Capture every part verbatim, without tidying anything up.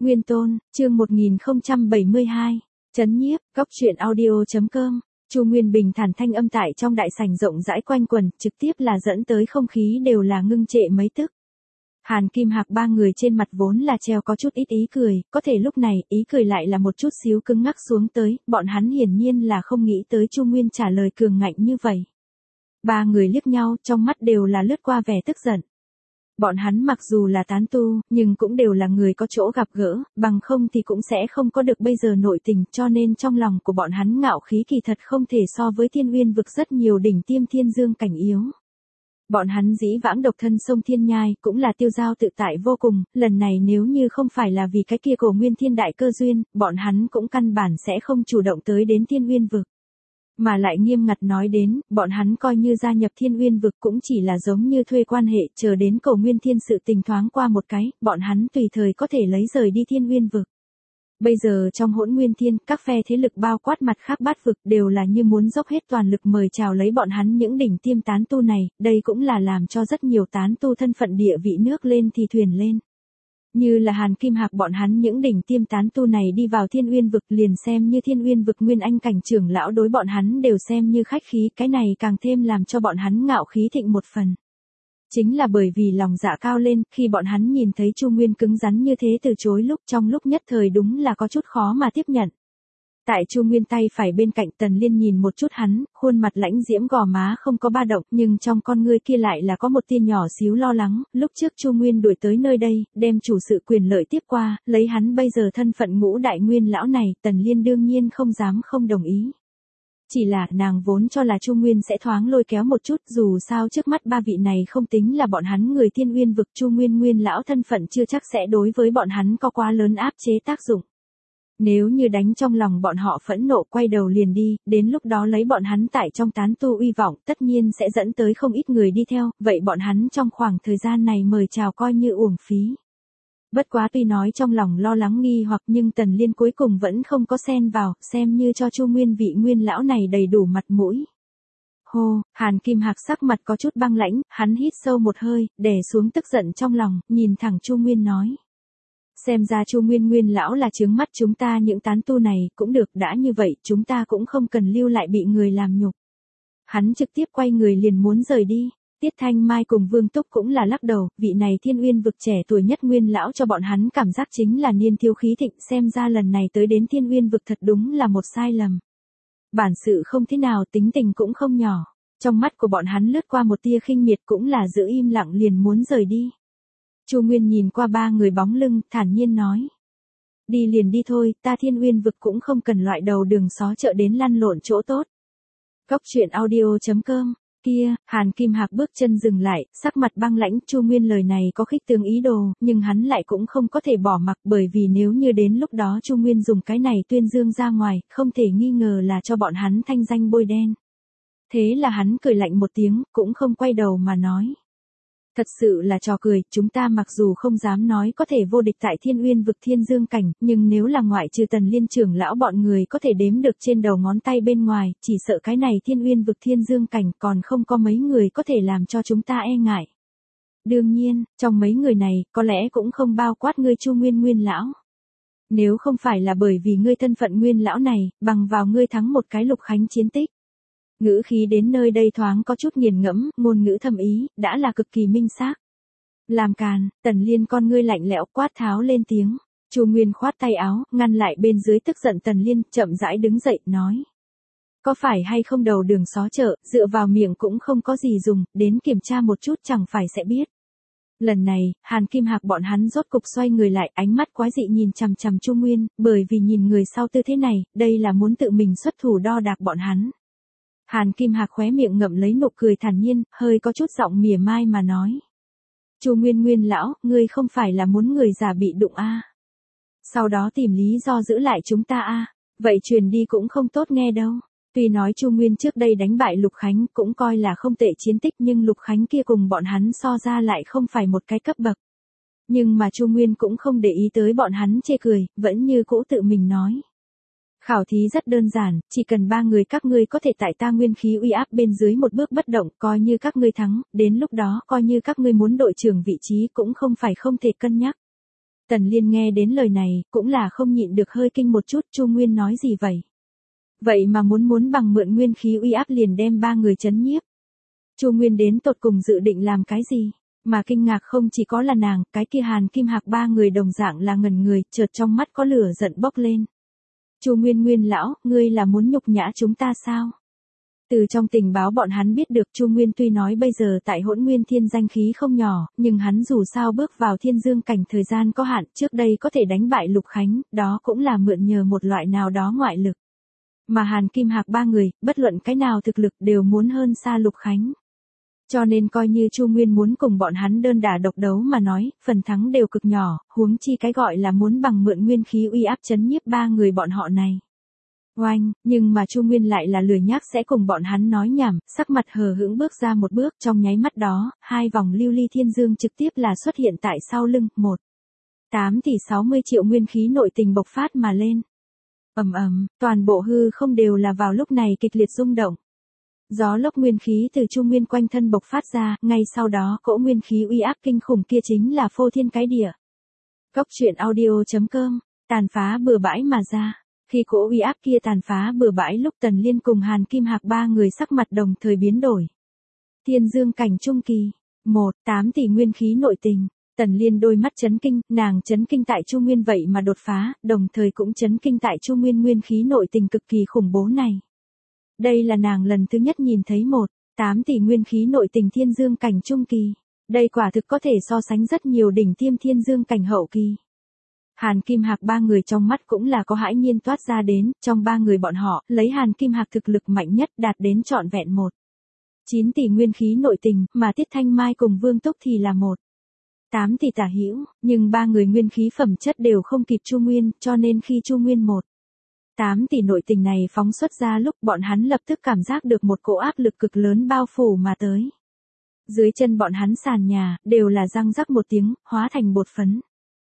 Nguyên Tôn, chương một nghìn không trăm bảy mươi hai, Trấn Nhiếp, Cốc truyện audio.com. Chu Nguyên bình thản thanh âm tại trong đại sảnh rộng rãi quanh quần, trực tiếp là dẫn tới không khí đều là ngưng trệ mấy tức. Hàn Kim Hạc ba người trên mặt vốn là treo có chút ít ý cười, có thể lúc này, ý cười lại là một chút xíu cứng ngắc xuống tới, bọn hắn hiển nhiên là không nghĩ tới Chu Nguyên trả lời cường ngạnh như vậy. Ba người liếc nhau, trong mắt đều là lướt qua vẻ tức giận. Bọn hắn mặc dù là tán tu, nhưng cũng đều là người có chỗ gặp gỡ, bằng không thì cũng sẽ không có được bây giờ nội tình, cho nên trong lòng của bọn hắn ngạo khí kỳ thật không thể so với Thiên Uyên vực rất nhiều đỉnh tiêm thiên dương cảnh yếu. Bọn hắn dĩ vãng độc thân sông Thiên Nhai, cũng là tiêu giao tự tại vô cùng, lần này nếu như không phải là vì cái kia cổ nguyên thiên đại cơ duyên, bọn hắn cũng căn bản sẽ không chủ động tới đến Thiên Uyên vực. Mà lại nghiêm ngặt nói đến, bọn hắn coi như gia nhập Thiên Uyên vực cũng chỉ là giống như thuê quan hệ, chờ đến cổ nguyên thiên sự tình thoáng qua một cái, bọn hắn tùy thời có thể lấy rời đi Thiên Uyên vực. Bây giờ trong hỗn nguyên thiên, các phe thế lực bao quát mặt khác bát vực đều là như muốn dốc hết toàn lực mời chào lấy bọn hắn những đỉnh tiêm tán tu này, đây cũng là làm cho rất nhiều tán tu thân phận địa vị nước lên thì thuyền lên. Như là Hàn Kim Hạc bọn hắn những đỉnh tiêm tán tu này đi vào Thiên Uyên vực liền xem như Thiên Uyên vực nguyên anh cảnh trưởng lão đối bọn hắn đều xem như khách khí, cái này càng thêm làm cho bọn hắn ngạo khí thịnh một phần. Chính là bởi vì lòng dạ cao lên, khi bọn hắn nhìn thấy Chu Nguyên cứng rắn như thế từ chối lúc trong lúc nhất thời đúng là có chút khó mà tiếp nhận. Tại Chu Nguyên tay phải bên cạnh Tần Liên nhìn một chút hắn, khuôn mặt lãnh diễm gò má không có ba động, nhưng trong con ngươi kia lại là có một tia nhỏ xíu lo lắng, lúc trước Chu Nguyên đuổi tới nơi đây, đem chủ sự quyền lợi tiếp qua, lấy hắn bây giờ thân phận ngũ đại nguyên lão này, Tần Liên đương nhiên không dám không đồng ý. Chỉ là nàng vốn cho là Chu Nguyên sẽ thoáng lôi kéo một chút, dù sao trước mắt ba vị này không tính là bọn hắn người Thiên Uyên vực, Chu Nguyên nguyên lão thân phận chưa chắc sẽ đối với bọn hắn có quá lớn áp chế tác dụng. Nếu như đánh trong lòng bọn họ phẫn nộ quay đầu liền đi, đến lúc đó lấy bọn hắn tại trong tán tu uy vọng tất nhiên sẽ dẫn tới không ít người đi theo, vậy bọn hắn trong khoảng thời gian này mời chào coi như uổng phí. Bất quá tuy nói trong lòng lo lắng nghi hoặc nhưng Tần Liên cuối cùng vẫn không có xen vào, xem như cho Chu Nguyên vị nguyên lão này đầy đủ mặt mũi. Hô, Hàn Kim Hạc sắc mặt có chút băng lãnh, hắn hít sâu một hơi, đè xuống tức giận trong lòng, nhìn thẳng Chu Nguyên nói. Xem ra Chu Nguyên nguyên lão là trướng mắt chúng ta những tán tu này, cũng được, đã như vậy, chúng ta cũng không cần lưu lại bị người làm nhục. Hắn trực tiếp quay người liền muốn rời đi. Tiết Thanh Mai cùng Vương Túc cũng là lắc đầu, vị này Thiên Uyên vực trẻ tuổi nhất nguyên lão cho bọn hắn cảm giác chính là niên thiếu khí thịnh, xem ra lần này tới đến Thiên Uyên vực thật đúng là một sai lầm. Bản sự không thế nào, tính tình cũng không nhỏ. Trong mắt của bọn hắn lướt qua một tia khinh miệt, cũng là giữ im lặng liền muốn rời đi. Chu Nguyên nhìn qua ba người bóng lưng, thản nhiên nói. Đi liền đi thôi, ta Thiên Uyên vực cũng không cần loại đầu đường xó chợ đến lăn lộn chỗ tốt. Cốc truyện audio.com. Kia, Hàn Kim Hạc bước chân dừng lại, sắc mặt băng lãnh, Chu Nguyên lời này có khích tướng ý đồ, nhưng hắn lại cũng không có thể bỏ mặc, bởi vì nếu như đến lúc đó Chu Nguyên dùng cái này tuyên dương ra ngoài, không thể nghi ngờ là cho bọn hắn thanh danh bôi đen. Thế là hắn cười lạnh một tiếng, cũng không quay đầu mà nói. Thật sự là trò cười, chúng ta mặc dù không dám nói có thể vô địch tại Thiên Uyên vực thiên dương cảnh, nhưng nếu là ngoại trừ Tần Liên trưởng lão bọn người có thể đếm được trên đầu ngón tay bên ngoài, chỉ sợ cái này Thiên Uyên vực thiên dương cảnh còn không có mấy người có thể làm cho chúng ta e ngại. Đương nhiên, trong mấy người này, có lẽ cũng không bao quát ngươi Chu Nguyên nguyên lão. Nếu không phải là bởi vì ngươi thân phận nguyên lão này, bằng vào ngươi thắng một cái lục khánh chiến tích. Ngữ khí đến nơi đây thoáng có chút nghiền ngẫm, ngôn ngữ thâm ý, đã là cực kỳ minh xác. Làm càn, Tần Liên con ngươi lạnh lẽo quát tháo lên tiếng. Chu Nguyên khoát tay áo, ngăn lại bên dưới tức giận Tần Liên, chậm rãi đứng dậy, nói. Có phải hay không đầu đường xó chợ, dựa vào miệng cũng không có gì dùng, đến kiểm tra một chút chẳng phải sẽ biết. Lần này, Hàn Kim Hạc bọn hắn rốt cục xoay người lại, ánh mắt quái dị nhìn chằm chằm Chu Nguyên, bởi vì nhìn người sau tư thế này, đây là muốn tự mình xuất thủ đo đạc bọn hắn. Hàn Kim Hạc khóe miệng ngậm lấy nụ cười thản nhiên, hơi có chút giọng mỉa mai mà nói. Chu Nguyên nguyên lão, ngươi không phải là muốn người già bị đụng a? À? Sau đó tìm lý do giữ lại chúng ta a? À? Vậy truyền đi cũng không tốt nghe đâu. Tuy nói Chu Nguyên trước đây đánh bại Lục Khánh cũng coi là không tệ chiến tích, nhưng Lục Khánh kia cùng bọn hắn so ra lại không phải một cái cấp bậc. Nhưng mà Chu Nguyên cũng không để ý tới bọn hắn chê cười, vẫn như cũ tự mình nói. Khảo thí rất đơn giản, chỉ cần ba người các ngươi có thể tại ta nguyên khí uy áp bên dưới một bước bất động, coi như các ngươi thắng, đến lúc đó coi như các ngươi muốn đội trưởng vị trí cũng không phải không thể cân nhắc. Tần Liên nghe đến lời này, cũng là không nhịn được hơi kinh một chút, Chu Nguyên nói gì vậy? Vậy mà muốn muốn bằng mượn nguyên khí uy áp liền đem ba người trấn nhiếp. Chu Nguyên đến tột cùng dự định làm cái gì? Mà kinh ngạc không chỉ có là nàng, cái kia Hàn Kim Hạc ba người đồng dạng là ngẩn người, chợt trong mắt có lửa giận bốc lên. Chu Nguyên Nguyên lão, ngươi là muốn nhục nhã chúng ta sao? Từ trong tình báo bọn hắn biết được Chu Nguyên tuy nói bây giờ tại Hỗn Nguyên Thiên danh khí không nhỏ, nhưng hắn dù sao bước vào Thiên Dương cảnh thời gian có hạn, trước đây có thể đánh bại Lục Khánh, đó cũng là mượn nhờ một loại nào đó ngoại lực. Mà Hàn Kim Hạc ba người, bất luận cái nào thực lực đều muốn hơn xa Lục Khánh. Cho nên coi như Chu Nguyên muốn cùng bọn hắn đơn đả độc đấu mà nói, phần thắng đều cực nhỏ, huống chi cái gọi là muốn bằng mượn nguyên khí uy áp chấn nhiếp ba người bọn họ này. Oanh, nhưng mà Chu Nguyên lại là lười nhác sẽ cùng bọn hắn nói nhảm, sắc mặt hờ hững bước ra một bước, trong nháy mắt đó, hai vòng lưu ly thiên dương trực tiếp là xuất hiện tại sau lưng, một. tám tỷ sáu mươi triệu nguyên khí nội tình bộc phát mà lên. Ầm ầm, toàn bộ hư không đều là vào lúc này kịch liệt rung động. Gió lốc nguyên khí từ Chu Nguyên quanh thân bộc phát ra, ngay sau đó cỗ nguyên khí uy áp kinh khủng kia chính là phô thiên cái địa. Cốc truyện audio chấm com, tàn phá bừa bãi mà ra. Khi cỗ uy áp kia tàn phá bừa bãi lúc Tần Liên cùng Hàn Kim Hạc ba người sắc mặt đồng thời biến đổi. Thiên Dương cảnh trung kỳ, một, tám tỷ nguyên khí nội tình. Tần Liên đôi mắt chấn kinh, nàng chấn kinh tại Chu Nguyên vậy mà đột phá, đồng thời cũng chấn kinh tại Chu Nguyên nguyên khí nội tình cực kỳ khủng bố này. Đây là nàng lần thứ nhất nhìn thấy một, tám tỷ nguyên khí nội tình Thiên Dương cảnh trung kỳ. Đây quả thực có thể so sánh rất nhiều đỉnh tiêm Thiên Dương cảnh hậu kỳ. Hàn Kim Hạc ba người trong mắt cũng là có hãi nhiên toát ra đến, trong ba người bọn họ, lấy Hàn Kim Hạc thực lực mạnh nhất đạt đến trọn vẹn một. chín tỷ nguyên khí nội tình, mà Tiết Thanh Mai cùng Vương Túc thì là một. tám tỷ tả hữu, nhưng ba người nguyên khí phẩm chất đều không kịp Chu Nguyên, cho nên khi Chu Nguyên một. tám tỷ nội tình này phóng xuất ra lúc bọn hắn lập tức cảm giác được một cỗ áp lực cực lớn bao phủ mà tới. Dưới chân bọn hắn sàn nhà, đều là răng rắc một tiếng, hóa thành bột phấn.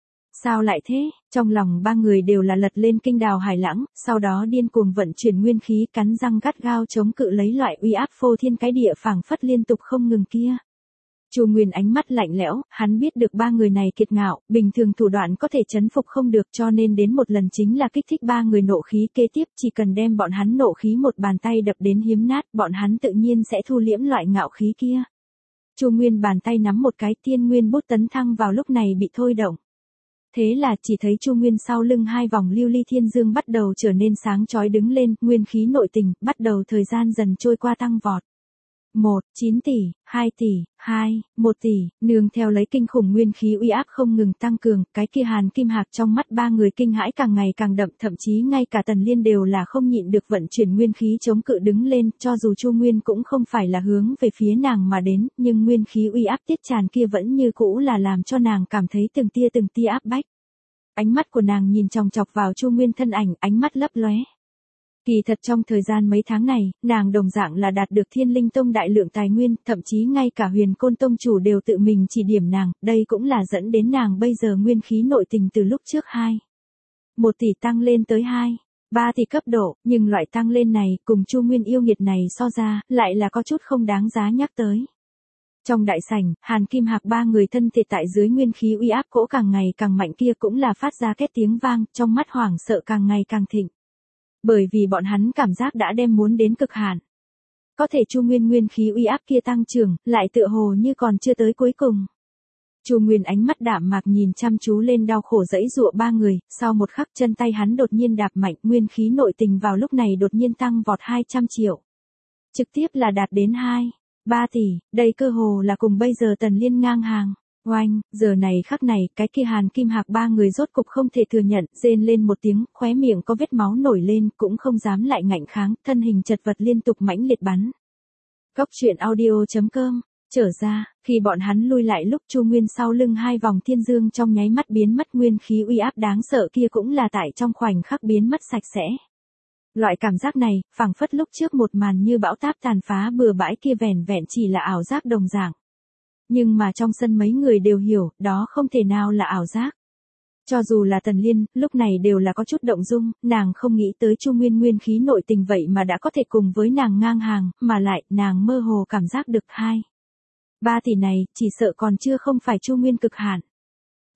Sao lại thế? Trong lòng ba người đều là lật lên kinh đào hải lãng, sau đó điên cuồng vận chuyển nguyên khí cắn răng gắt gao chống cự lấy loại uy áp phô thiên cái địa phảng phất liên tục không ngừng kia. Chu Nguyên ánh mắt lạnh lẽo, hắn biết được ba người này kiệt ngạo, bình thường thủ đoạn có thể chấn phục không được cho nên đến một lần chính là kích thích ba người nộ khí kế tiếp chỉ cần đem bọn hắn nộ khí một bàn tay đập đến hiếm nát bọn hắn tự nhiên sẽ thu liễm loại ngạo khí kia. Chu Nguyên bàn tay nắm một cái tiên nguyên bút tấn thăng vào lúc này bị thôi động. Thế là chỉ thấy Chu Nguyên sau lưng hai vòng lưu ly thiên dương bắt đầu trở nên sáng chói đứng lên, nguyên khí nội tình, bắt đầu thời gian dần trôi qua tăng vọt. một, chín tỷ, hai tỷ, hai, một tỷ, nương theo lấy kinh khủng nguyên khí uy áp không ngừng tăng cường, cái kia Hàn Kim Hạc trong mắt ba người kinh hãi càng ngày càng đậm, thậm chí ngay cả Tần Liên đều là không nhịn được vận chuyển nguyên khí chống cự đứng lên, cho dù Chu Nguyên cũng không phải là hướng về phía nàng mà đến, nhưng nguyên khí uy áp tiết tràn kia vẫn như cũ là làm cho nàng cảm thấy từng tia từng tia áp bách. Ánh mắt của nàng nhìn chòng chọc vào Chu Nguyên thân ảnh, ánh mắt lấp lóe. Kỳ thật trong thời gian mấy tháng này, nàng đồng dạng là đạt được Thiên Linh Tông đại lượng tài nguyên, thậm chí ngay cả Huyền Côn Tông chủ đều tự mình chỉ điểm nàng, đây cũng là dẫn đến nàng bây giờ nguyên khí nội tình từ lúc trước hai. một tỷ tăng lên tới hai, ba tỷ cấp độ, nhưng loại tăng lên này cùng Chu Nguyên yêu nghiệt này so ra, lại là có chút không đáng giá nhắc tới. Trong đại sảnh, Hàn Kim Hạc ba người thân thể tại dưới nguyên khí uy áp cỗ càng ngày càng mạnh kia cũng là phát ra két tiếng vang, trong mắt hoảng sợ càng ngày càng thịnh. Bởi vì bọn hắn cảm giác đã đem muốn đến cực hạn. Có thể Chu Nguyên nguyên khí uy áp kia tăng trưởng, lại tựa hồ như còn chưa tới cuối cùng. Chu Nguyên ánh mắt đạm mạc nhìn chăm chú lên đau khổ dẫy dụa ba người, sau một khắc chân tay hắn đột nhiên đạp mạnh, nguyên khí nội tình vào lúc này đột nhiên tăng vọt hai trăm triệu. Trực tiếp là đạt đến hai, ba tỷ, đây cơ hồ là cùng bây giờ Tần Liên ngang hàng. Oanh, giờ này khắc này, cái kia Hàn Kim Hạc ba người rốt cục không thể thừa nhận, rên lên một tiếng, khóe miệng có vết máu nổi lên, cũng không dám lại ngạnh kháng, thân hình chật vật liên tục mãnh liệt bắn. Cốc truyện audio chấm com, trở ra, khi bọn hắn lui lại lúc Chu Nguyên sau lưng hai vòng thiên dương trong nháy mắt biến mất nguyên khí uy áp đáng sợ kia cũng là tại trong khoảnh khắc biến mất sạch sẽ. Loại cảm giác này, phảng phất lúc trước một màn như bão táp tàn phá bừa bãi kia vẻn vẹn chỉ là ảo giác đồng dạng. Nhưng mà trong sân mấy người đều hiểu, đó không thể nào là ảo giác. Cho dù là Tần Liên, lúc này đều là có chút động dung, nàng không nghĩ tới Chu Nguyên nguyên khí nội tình vậy mà đã có thể cùng với nàng ngang hàng, mà lại, nàng mơ hồ cảm giác được hai. Ba tỷ này, chỉ sợ còn chưa không phải Chu Nguyên cực hạn.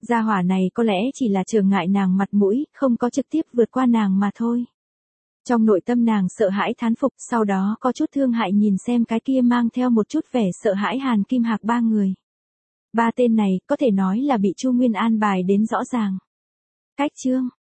Gia hỏa này có lẽ chỉ là trở ngại nàng mặt mũi, không có trực tiếp vượt qua nàng mà thôi. Trong nội tâm nàng sợ hãi thán phục, sau đó có chút thương hại nhìn xem cái kia mang theo một chút vẻ sợ hãi Hàn Kim Hạc ba người. Ba tên này có thể nói là bị Chu Nguyên an bài đến rõ ràng. Cách chương